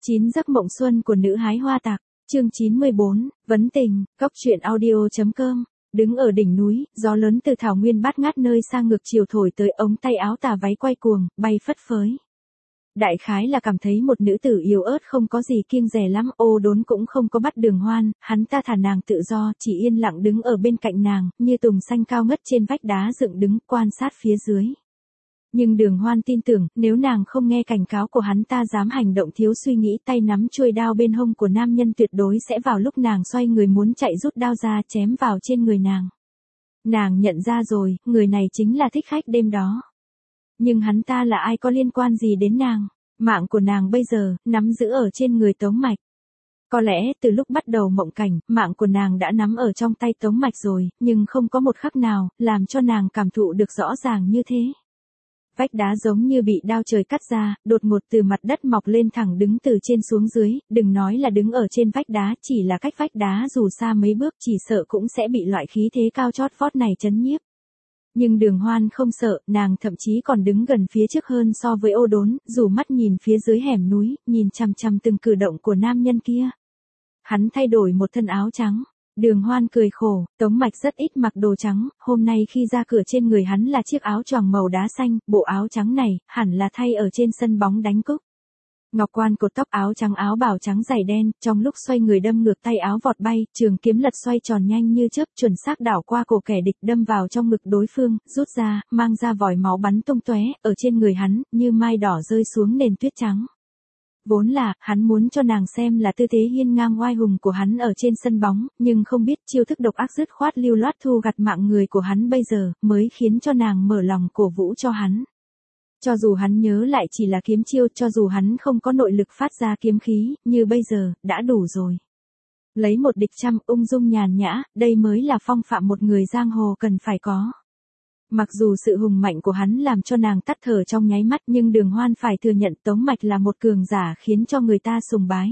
9 giấc mộng xuân của nữ hái hoa tạc, chương 94, vấn tình, góc truyện audio.com. Đứng ở đỉnh núi, gió lớn từ thảo nguyên bát ngát nơi xa ngược chiều thổi tới, ống tay áo tà váy quay cuồng, bay phất phới. Đại khái là cảm thấy một nữ tử yếu ớt không có gì kiêng dè lắm, Ô Đốn cũng không có bắt Đường Hoan, hắn ta thả nàng tự do, chỉ yên lặng đứng ở bên cạnh nàng, như tùng xanh cao ngất trên vách đá dựng đứng, quan sát phía dưới. Nhưng Đường Hoan tin tưởng, nếu nàng không nghe cảnh cáo của hắn ta dám hành động thiếu suy nghĩ, tay nắm chuôi đao bên hông của nam nhân tuyệt đối sẽ vào lúc nàng xoay người muốn chạy rút đao ra chém vào trên người nàng. Nàng nhận ra rồi, người này chính là thích khách đêm đó. Nhưng hắn ta là ai, có liên quan gì đến nàng? Mạng của nàng bây giờ, nắm giữ ở trên người Tống Mạch. Có lẽ, từ lúc bắt đầu mộng cảnh, mạng của nàng đã nắm ở trong tay Tống Mạch rồi, nhưng không có một khắc nào, làm cho nàng cảm thụ được rõ ràng như thế. Vách đá giống như bị đao trời cắt ra, đột ngột từ mặt đất mọc lên thẳng đứng từ trên xuống dưới, đừng nói là đứng ở trên vách đá, chỉ là cách vách đá dù xa mấy bước chỉ sợ cũng sẽ bị loại khí thế cao chót vót này chấn nhiếp. Nhưng Đường Hoan không sợ, nàng thậm chí còn đứng gần phía trước hơn so với Ô Đốn, rủ mắt nhìn phía dưới hẻm núi, nhìn chằm chằm từng cử động của nam nhân kia. Hắn thay đổi một thân áo trắng. Đường Hoan cười khổ, Tống Mạch rất ít mặc đồ trắng, hôm nay khi ra cửa trên người hắn là chiếc áo choàng màu đá xanh, bộ áo trắng này, hẳn là thay ở trên sân bóng đánh cúp. Ngọc quan cột tóc, áo trắng, áo bào trắng giày đen, trong lúc xoay người đâm ngược tay áo vọt bay, trường kiếm lật xoay tròn nhanh như chớp, chuẩn xác đảo qua cổ kẻ địch, đâm vào trong ngực đối phương, rút ra, mang ra vòi máu bắn tung tóe, ở trên người hắn, như mai đỏ rơi xuống nền tuyết trắng. Vốn là, hắn muốn cho nàng xem là tư thế hiên ngang oai hùng của hắn ở trên sân bóng, nhưng không biết chiêu thức độc ác dứt khoát lưu loát thu gặt mạng người của hắn bây giờ, mới khiến cho nàng mở lòng cổ vũ cho hắn. Cho dù hắn nhớ lại chỉ là kiếm chiêu, cho dù hắn không có nội lực phát ra kiếm khí, như bây giờ, đã đủ rồi. Lấy một địch trăm, ung dung nhàn nhã, đây mới là phong phạm một người giang hồ cần phải có. Mặc dù sự hùng mạnh của hắn làm cho nàng tắt thở trong nháy mắt, nhưng Đường Hoan phải thừa nhận Tống Mạch là một cường giả khiến cho người ta sùng bái.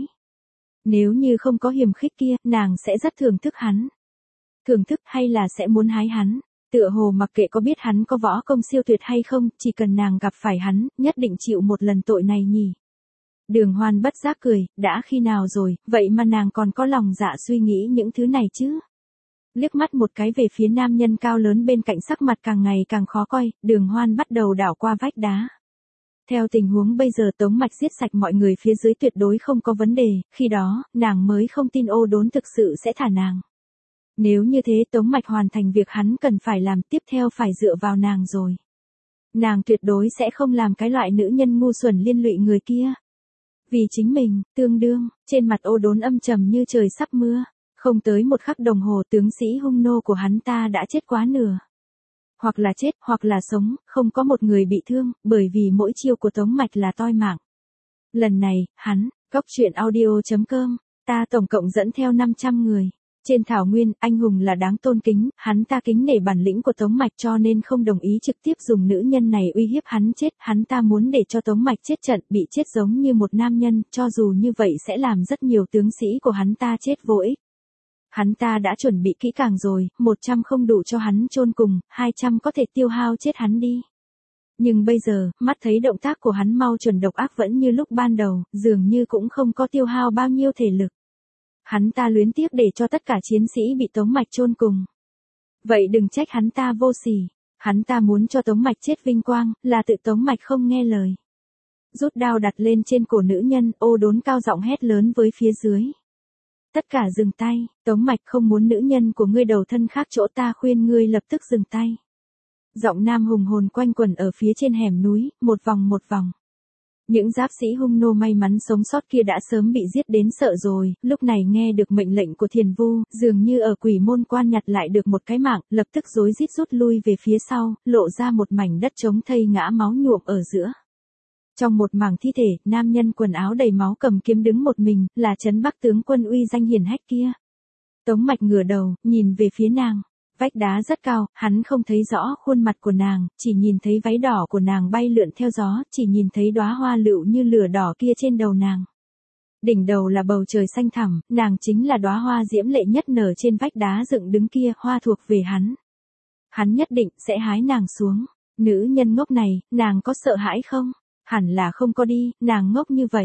Nếu như không có hiềm khích kia, nàng sẽ rất thưởng thức hắn. Thưởng thức hay là sẽ muốn hái hắn. Tựa hồ mặc kệ có biết hắn có võ công siêu tuyệt hay không, chỉ cần nàng gặp phải hắn, nhất định chịu một lần tội này nhỉ. Đường Hoan bất giác cười, đã khi nào rồi, vậy mà nàng còn có lòng dạ suy nghĩ những thứ này chứ. Liếc mắt một cái về phía nam nhân cao lớn bên cạnh, sắc mặt càng ngày càng khó coi, Đường Hoan bắt đầu đảo qua vách đá. Theo tình huống bây giờ Tống Mạch giết sạch mọi người phía dưới tuyệt đối không có vấn đề, khi đó, nàng mới không tin Ô Đốn thực sự sẽ thả nàng. Nếu như thế Tống Mạch hoàn thành việc hắn cần phải làm, tiếp theo phải dựa vào nàng rồi. Nàng tuyệt đối sẽ không làm cái loại nữ nhân ngu xuẩn liên lụy người kia. Vì chính mình, tương đương, trên mặt Ô Đốn âm trầm như trời sắp mưa. Không tới một khắc đồng hồ tướng sĩ hung nô của hắn ta đã chết quá nửa. Hoặc là chết, hoặc là sống, không có một người bị thương, bởi vì mỗi chiêu của Tống Mạch là toi mạng. Lần này, hắn, góc truyện audio.com, ta tổng cộng dẫn theo 500 người. Trên thảo nguyên, anh hùng là đáng tôn kính, hắn ta kính nể bản lĩnh của Tống Mạch cho nên không đồng ý trực tiếp dùng nữ nhân này uy hiếp hắn chết, hắn ta muốn để cho Tống Mạch chết trận, bị chết giống như một nam nhân, cho dù như vậy sẽ làm rất nhiều tướng sĩ của hắn ta chết vô ích. Hắn ta đã chuẩn bị kỹ càng rồi, 100 không đủ cho hắn chôn cùng, 200 có thể tiêu hao chết hắn đi. Nhưng bây giờ, mắt thấy động tác của hắn mau chuẩn độc ác vẫn như lúc ban đầu, dường như cũng không có tiêu hao bao nhiêu thể lực. Hắn ta luyến tiếc để cho tất cả chiến sĩ bị Tống Mạch chôn cùng. Vậy đừng trách hắn ta vô sỉ, hắn ta muốn cho Tống Mạch chết vinh quang, là tự Tống Mạch không nghe lời. Rút đao đặt lên trên cổ nữ nhân, Ô Đốn cao giọng hét lớn với phía dưới. Tất cả dừng tay, Tống Mạch không muốn nữ nhân của ngươi đầu thân khác chỗ, ta khuyên ngươi lập tức dừng tay. Giọng nam hùng hồn quanh quẩn ở phía trên hẻm núi, một vòng một vòng. Những giáp sĩ hung nô may mắn sống sót kia đã sớm bị giết đến sợ rồi, lúc này nghe được mệnh lệnh của Thiền Vu, dường như ở Quỷ Môn Quan nhặt lại được một cái mạng, lập tức rối rít rút lui về phía sau, lộ ra một mảnh đất trống thây ngã máu nhuộm ở giữa. Trong một mảng thi thể, nam nhân quần áo đầy máu cầm kiếm đứng một mình, là Trấn Bắc tướng quân uy danh hiển hách kia. Tống Mạch ngửa đầu, nhìn về phía nàng. Vách đá rất cao, hắn không thấy rõ khuôn mặt của nàng, chỉ nhìn thấy váy đỏ của nàng bay lượn theo gió, chỉ nhìn thấy đóa hoa lựu như lửa đỏ kia trên đầu nàng. Đỉnh đầu là bầu trời xanh thẳm, nàng chính là đóa hoa diễm lệ nhất nở trên vách đá dựng đứng kia, hoa thuộc về hắn. Hắn nhất định sẽ hái nàng xuống. Nữ nhân ngốc này, nàng có sợ hãi không? Hẳn là không có đi, nàng ngốc như vậy.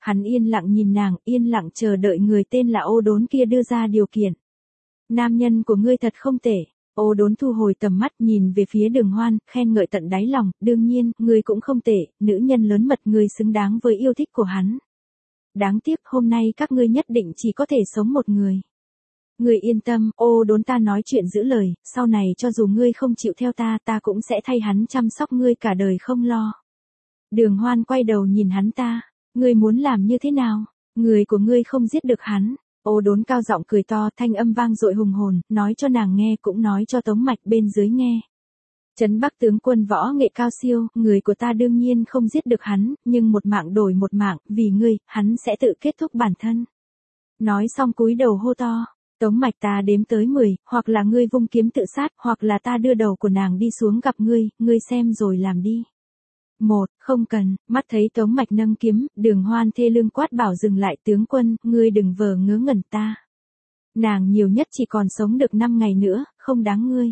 Hắn yên lặng nhìn nàng, yên lặng chờ đợi người tên là Ô Đốn kia đưa ra điều kiện. Nam nhân của ngươi thật không tệ. Ô Đốn thu hồi tầm mắt nhìn về phía Đường Hoan, khen ngợi tận đáy lòng, đương nhiên, ngươi cũng không tệ, nữ nhân lớn mật ngươi xứng đáng với yêu thích của hắn. Đáng tiếc hôm nay các ngươi nhất định chỉ có thể sống một người. Ngươi yên tâm, Ô Đốn, ta nói chuyện giữ lời, sau này cho dù ngươi không chịu theo ta, ta cũng sẽ thay hắn chăm sóc ngươi cả đời không lo. Đường Hoan quay đầu nhìn hắn ta, ngươi muốn làm như thế nào? Người của ngươi không giết được hắn. Ô Đốn cao giọng cười to, thanh âm vang dội hùng hồn, nói cho nàng nghe cũng nói cho Tống Mạch bên dưới nghe. Trấn Bắc tướng quân võ nghệ cao siêu, người của ta đương nhiên không giết được hắn, nhưng một mạng đổi một mạng, vì ngươi, hắn sẽ tự kết thúc bản thân. Nói xong cúi đầu hô to, Tống Mạch, ta đếm tới 10, hoặc là ngươi vung kiếm tự sát, hoặc là ta đưa đầu của nàng đi xuống gặp ngươi, ngươi xem rồi làm đi. 1, không cần. Mắt thấy Tống Mạch nâng kiếm, Đường Hoan thê lương quát bảo dừng lại, tướng quân, ngươi đừng vờ ngớ ngẩn ta. Nàng nhiều nhất chỉ còn sống được 5 ngày nữa, không đáng ngươi.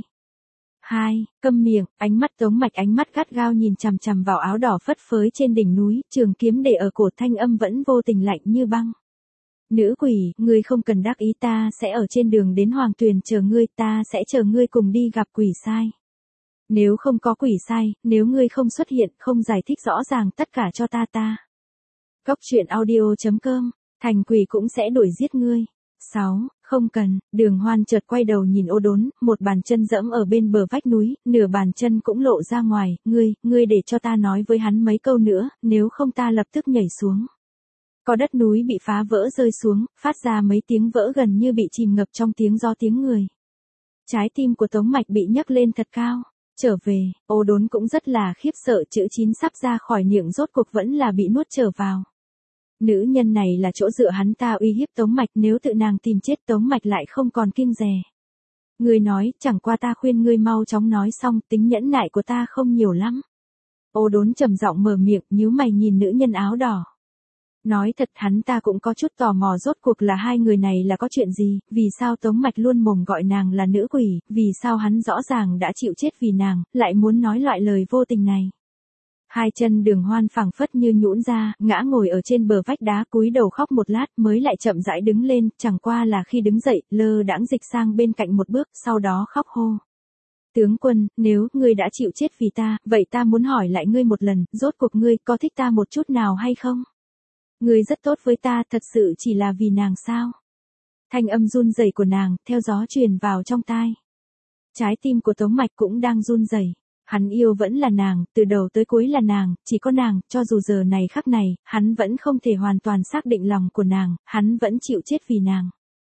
2, câm miệng. Ánh mắt Tống Mạch ánh mắt gắt gao nhìn chằm chằm vào áo đỏ phất phới trên đỉnh núi, trường kiếm để ở cổ, thanh âm vẫn vô tình lạnh như băng. Nữ quỷ, ngươi không cần đắc ý, ta sẽ ở trên đường đến Hoàng Tuyền chờ ngươi, ta sẽ chờ ngươi cùng đi gặp quỷ sai. Nếu không có quỷ sai, nếu ngươi không xuất hiện, không giải thích rõ ràng tất cả cho ta. Cốc truyện audio.com, thành quỷ cũng sẽ đuổi giết ngươi. 6, không cần. Đường Hoan chợt quay đầu nhìn Ô Đốn, một bàn chân dẫm ở bên bờ vách núi, nửa bàn chân cũng lộ ra ngoài, ngươi để cho ta nói với hắn mấy câu nữa, nếu không ta lập tức nhảy xuống. Có đất núi bị phá vỡ rơi xuống, phát ra mấy tiếng vỡ gần như bị chìm ngập trong tiếng gió tiếng người. Trái tim của Tống Mạch bị nhấc lên thật cao. Trở về, Ô Đốn cũng rất là khiếp sợ, chữ 9 sắp ra khỏi miệng rốt cuộc vẫn là bị nuốt trở vào. Nữ nhân này là chỗ dựa hắn ta uy hiếp Tống Mạch, nếu tự nàng tìm chết Tống Mạch lại không còn kiêng dè. Ngươi nói, chẳng qua ta khuyên ngươi mau chóng nói xong, tính nhẫn nại của ta không nhiều lắm. Ô Đốn trầm giọng mở miệng, nhíu mày nhìn nữ nhân áo đỏ. Nói thật, hắn ta cũng có chút tò mò rốt cuộc là hai người này là có chuyện gì, vì sao Tống Mạch luôn mồm gọi nàng là nữ quỷ, vì sao hắn rõ ràng đã chịu chết vì nàng, lại muốn nói loại lời vô tình này. Hai chân Đường Hoan phảng phất như nhũn ra, ngã ngồi ở trên bờ vách đá, cúi đầu khóc một lát mới lại chậm rãi đứng lên, chẳng qua là khi đứng dậy, lơ đãng dịch sang bên cạnh một bước, sau đó khóc hô. Tướng quân, nếu ngươi đã chịu chết vì ta, vậy ta muốn hỏi lại ngươi một lần, rốt cuộc ngươi có thích ta một chút nào hay không? Ngươi rất tốt với ta, thật sự chỉ là vì nàng sao? Thanh âm run rẩy của nàng, theo gió truyền vào trong tai. Trái tim của Tống Mạch cũng đang run rẩy. Hắn yêu vẫn là nàng, từ đầu tới cuối là nàng, chỉ có nàng, cho dù giờ này khắc này, hắn vẫn không thể hoàn toàn xác định lòng của nàng, hắn vẫn chịu chết vì nàng.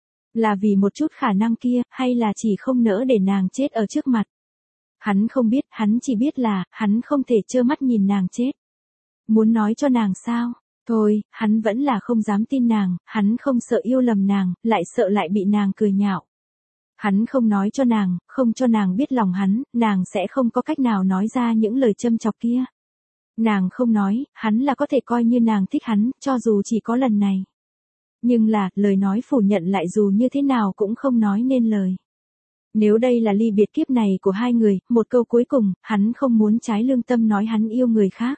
Là vì một chút khả năng kia, hay là chỉ không nỡ để nàng chết ở trước mặt? Hắn không biết, hắn chỉ biết là, hắn không thể trơ mắt nhìn nàng chết. Muốn nói cho nàng sao? Thôi, hắn vẫn là không dám tin nàng, hắn không sợ yêu lầm nàng, lại sợ lại bị nàng cười nhạo. Hắn không nói cho nàng, không cho nàng biết lòng hắn, nàng sẽ không có cách nào nói ra những lời châm chọc kia. Nàng không nói, hắn là có thể coi như nàng thích hắn, cho dù chỉ có lần này. Nhưng là, lời nói phủ nhận lại dù như thế nào cũng không nói nên lời. Nếu đây là ly biệt kiếp này của hai người, một câu cuối cùng, hắn không muốn trái lương tâm nói hắn yêu người khác.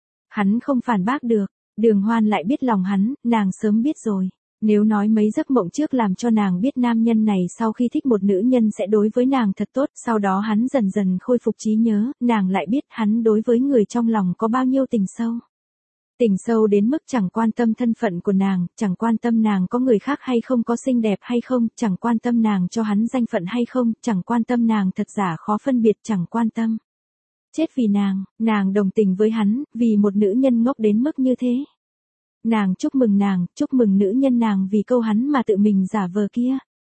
Hắn không phản bác được. Đường Hoan lại biết lòng hắn, nàng sớm biết rồi. Nếu nói mấy giấc mộng trước làm cho nàng biết nam nhân này sau khi thích một nữ nhân sẽ đối với nàng thật tốt, sau đó hắn dần dần khôi phục trí nhớ, nàng lại biết hắn đối với người trong lòng có bao nhiêu tình sâu. Tình sâu đến mức chẳng quan tâm thân phận của nàng, chẳng quan tâm nàng có người khác hay không, có xinh đẹp hay không, chẳng quan tâm nàng cho hắn danh phận hay không, chẳng quan tâm nàng thật giả khó phân biệt, chẳng quan tâm. Chết vì nàng đồng tình với hắn, vì một nữ nhân ngốc đến mức như thế. Nàng chúc mừng nữ nhân nàng vì câu hắn mà tự mình giả vờ kia.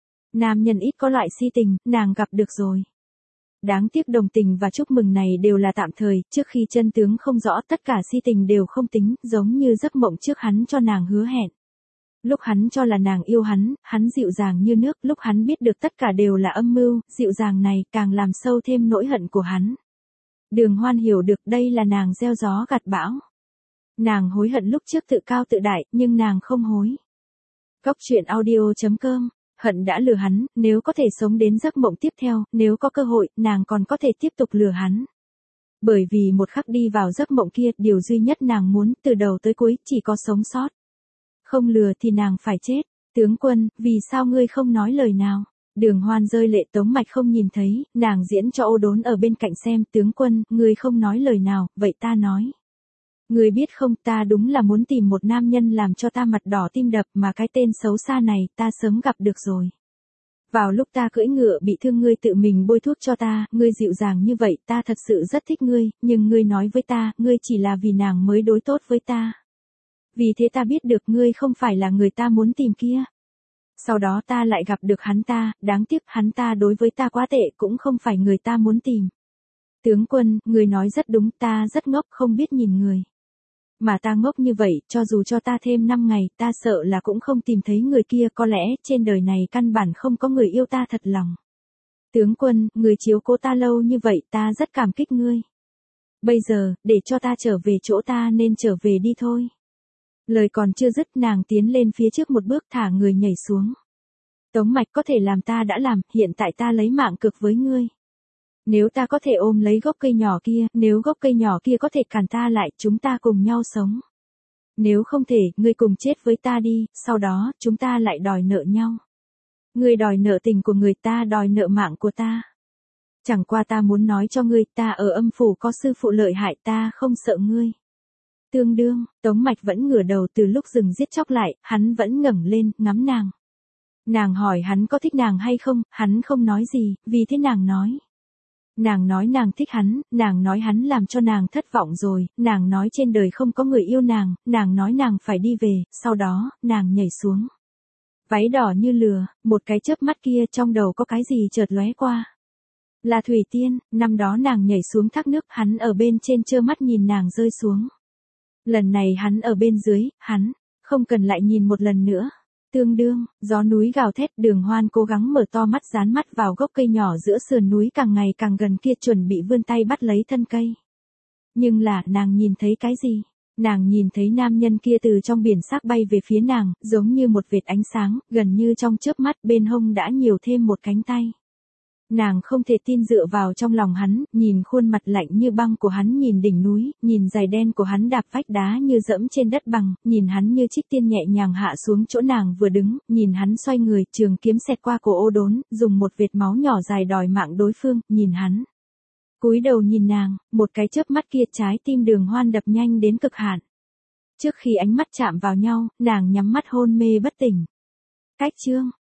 Nam nhân ít có loại si tình, nàng gặp được rồi. Đáng tiếc đồng tình và chúc mừng này đều là tạm thời, trước khi chân tướng không rõ tất cả si tình đều không tính, giống như giấc mộng trước hắn cho nàng hứa hẹn. Lúc hắn cho là nàng yêu hắn, hắn dịu dàng như nước, lúc hắn biết được tất cả đều là âm mưu, dịu dàng này càng làm sâu thêm nỗi hận của hắn. Đường Hoan hiểu được đây là nàng gieo gió gặt bão. Nàng hối hận lúc trước tự cao tự đại, nhưng nàng không hối. Cốc truyện audio.com, hận đã lừa hắn, nếu có thể sống đến giấc mộng tiếp theo, nếu có cơ hội, nàng còn có thể tiếp tục lừa hắn. Bởi vì một khắc đi vào giấc mộng kia, điều duy nhất nàng muốn, từ đầu tới cuối, chỉ có sống sót. Không lừa thì nàng phải chết. Tướng quân, vì sao ngươi không nói lời nào? Đường Hoan rơi lệ. Tống Mạch không nhìn thấy, nàng diễn cho Ô Đốn ở bên cạnh xem. Tướng quân, ngươi không nói lời nào, vậy ta nói. Ngươi biết không, ta đúng là muốn tìm một nam nhân làm cho ta mặt đỏ tim đập, mà cái tên xấu xa này ta sớm gặp được rồi. Vào lúc ta cưỡi ngựa bị thương ngươi tự mình bôi thuốc cho ta, ngươi dịu dàng như vậy, ta thật sự rất thích ngươi, nhưng ngươi nói với ta, ngươi chỉ là vì nàng mới đối tốt với ta. Vì thế ta biết được ngươi không phải là người ta muốn tìm kia. Sau đó ta lại gặp được hắn ta, đáng tiếc hắn ta đối với ta quá tệ, cũng không phải người ta muốn tìm. Tướng quân, người nói rất đúng, ta rất ngốc, không biết nhìn người. Mà ta ngốc như vậy, cho dù cho ta thêm 5 ngày, ta sợ là cũng không tìm thấy người kia, có lẽ trên đời này căn bản không có người yêu ta thật lòng. Tướng quân, người chiếu cố ta lâu như vậy, ta rất cảm kích ngươi. Bây giờ, để cho ta trở về chỗ ta nên trở về đi thôi. Lời còn chưa dứt, nàng tiến lên phía trước một bước, thả người nhảy xuống. Tống Mạch, có thể làm ta đã làm, hiện tại ta lấy mạng cược với ngươi. Nếu ta có thể ôm lấy gốc cây nhỏ kia, nếu gốc cây nhỏ kia có thể cản ta lại, chúng ta cùng nhau sống. Nếu không thể, ngươi cùng chết với ta đi, sau đó, chúng ta lại đòi nợ nhau. Ngươi đòi nợ tình của người, ta đòi nợ mạng của ta. Chẳng qua ta muốn nói cho ngươi, ta ở âm phủ có sư phụ lợi hại, ta không sợ ngươi. Tương đương, Tống Mạch vẫn ngửa đầu. Từ lúc dừng giết chóc lại, hắn vẫn ngẩng lên, ngắm nàng. Nàng hỏi hắn có thích nàng hay không, hắn không nói gì, vì thế nàng nói. Nàng nói nàng thích hắn, nàng nói hắn làm cho nàng thất vọng rồi, nàng nói trên đời không có người yêu nàng nói nàng phải đi về, sau đó, nàng nhảy xuống. Váy đỏ như lửa, một cái chớp mắt kia trong đầu có cái gì chợt lóe qua. Là Thủy Tiên, năm đó nàng nhảy xuống thác nước, hắn ở bên trên trơ mắt nhìn nàng rơi xuống. Lần này hắn ở bên dưới, hắn, không cần lại nhìn một lần nữa. Tương đương, gió núi gào thét, Đường Hoan cố gắng mở to mắt dán mắt vào gốc cây nhỏ giữa sườn núi càng ngày càng gần kia, chuẩn bị vươn tay bắt lấy thân cây. Nhưng là, nàng nhìn thấy cái gì? Nàng nhìn thấy nam nhân kia từ trong biển sắc bay về phía nàng, giống như một vệt ánh sáng, gần như trong chớp mắt, bên hông đã nhiều thêm một cánh tay. Nàng không thể tin dựa vào trong lòng hắn, nhìn khuôn mặt lạnh như băng của hắn, nhìn đỉnh núi, nhìn giày đen của hắn đạp vách đá như dẫm trên đất bằng, nhìn hắn như trích tiên nhẹ nhàng hạ xuống chỗ nàng vừa đứng, nhìn hắn xoay người, trường kiếm xẹt qua cổ Ô Đốn, dùng một vệt máu nhỏ dài đòi mạng đối phương, nhìn hắn. Cúi đầu nhìn nàng, một cái chớp mắt kia trái tim Đường Hoan đập nhanh đến cực hạn. Trước khi ánh mắt chạm vào nhau, nàng nhắm mắt hôn mê bất tỉnh. Cách chương